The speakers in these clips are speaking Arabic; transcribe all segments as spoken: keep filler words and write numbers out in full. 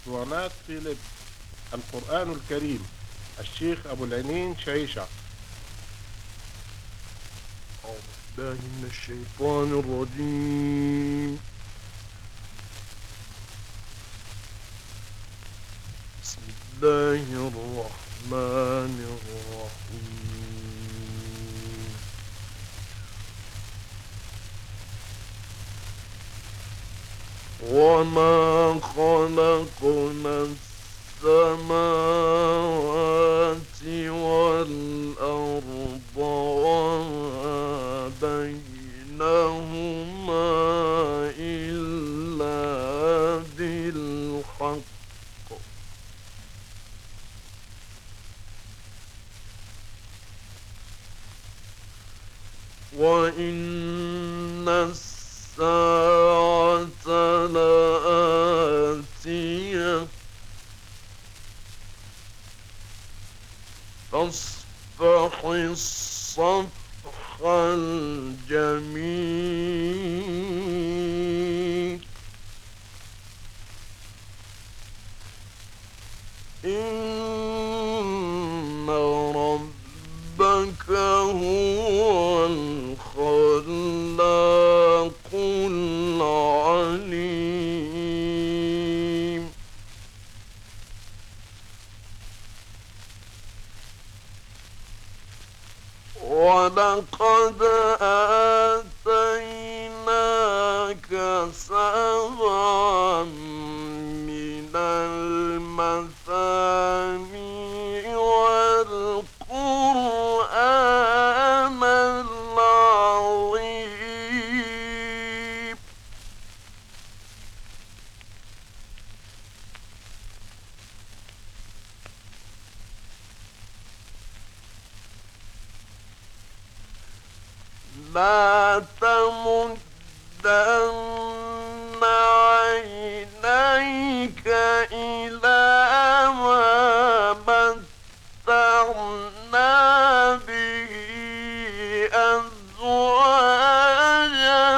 اسطوانات فيلم القرآن الكريم، الشيخ أبو العنين شيشة. أعوذ بالله من الشيطان الرجيم. بسم الله الرحمن الرحيم. وما خلقنا السماوات والأرض وما بينهما إلا بالحق وإن الساعة لآتية فاصفح الصفح الجميل إن ربك هو الخلاق العليم. ولقد آتيناك سبعا من المثاني والقرآن العظيم. لا تمدن عينيك إلى ما متعنا به أزواجا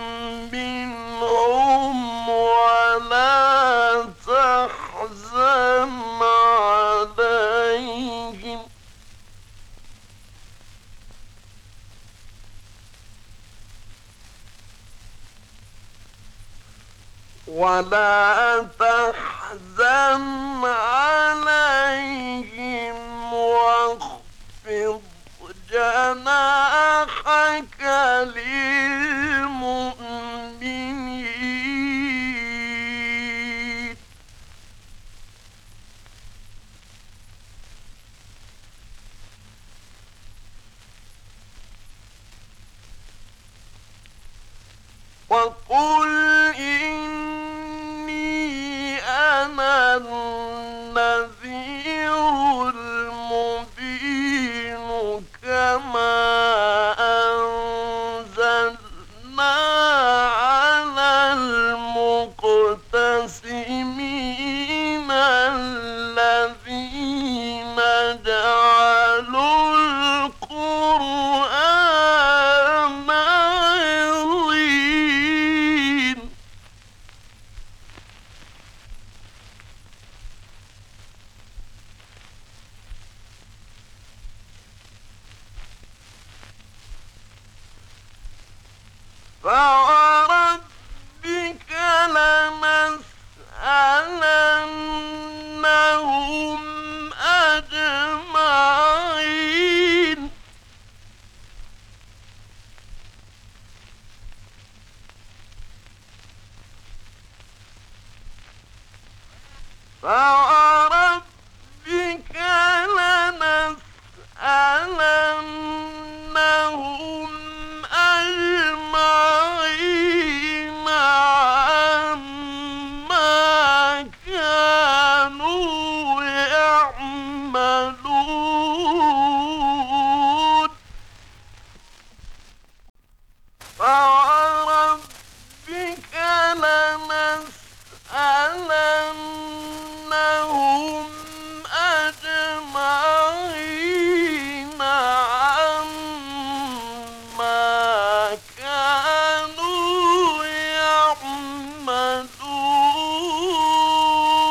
منهم ولا تحزن عليهم ولا تحزن عليهم واخفض جناحك للمؤمنين. وقل إني أنا النذير المبين كما أنزلنا على المقتسمين الذين جعلوا القرآن عظيم. فوربك لنسألنهم أجمعين. فوربك لنسألنهم أجمعين عما كانوا يعملون. فوربك لنسألنهم أجمعين عما كانوا يعملون.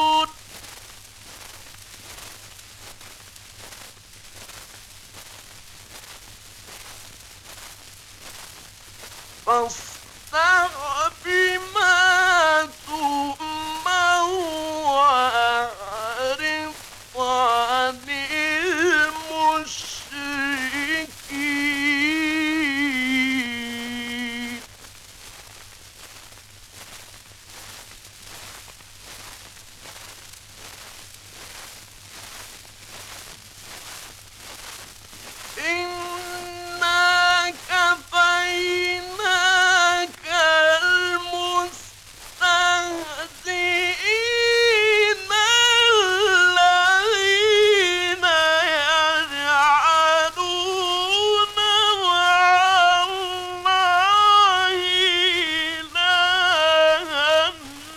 فاصدع بما تؤمر وأعرض عن المشركين. إنا كفيناك المستهزئين الذين يجعلون مع الله إلها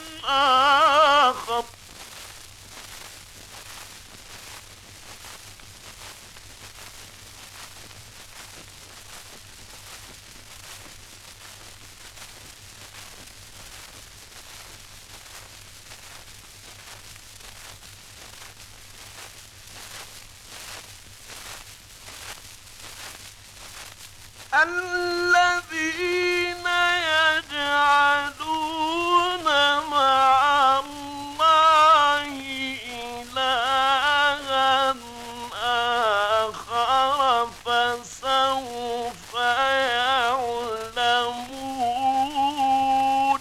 آخر. الذين يجعلون مع الله إلها آخر فسوف يعلمون.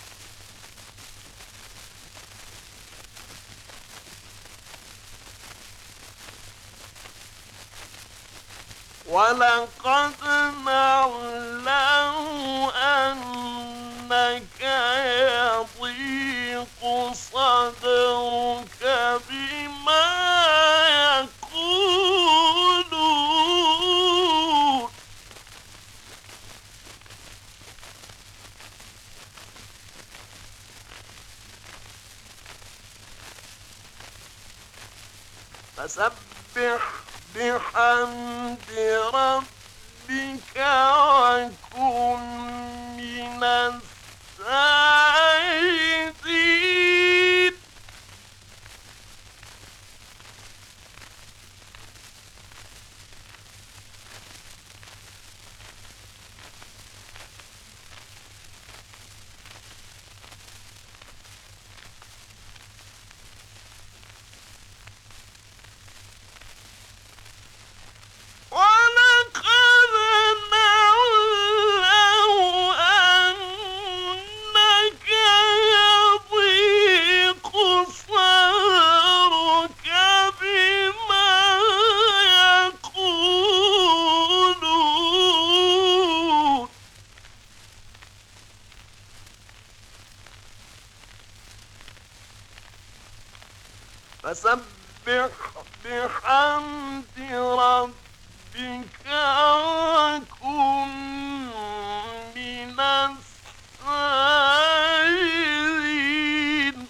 ولقد نعلم أنك يضيق صدرك بما يقولون. فسبح بحمد ربك وكن من الساجدين. ولقد نعلم أنك يضيق صدرك بما يقولون. فسبح بحمد ربك وكن من الساجدين.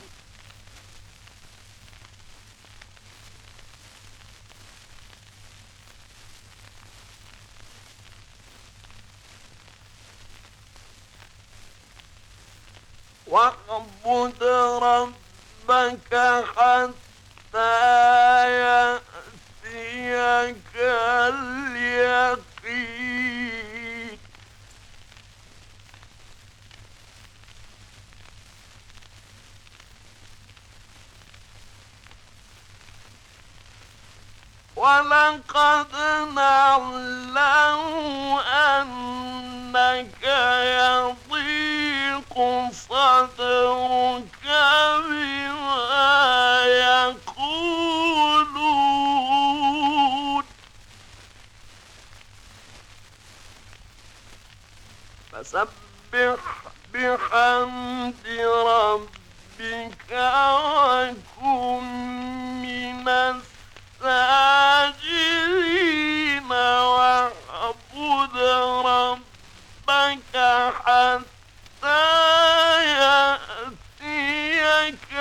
واعبد ربك حتى يأتيك اليقين. ولقد نعلم أنك يضيق صدرك بما يقولون. فسبح بحمد ربك وكن من الساجدين. واعبد ربك حتى يأتيك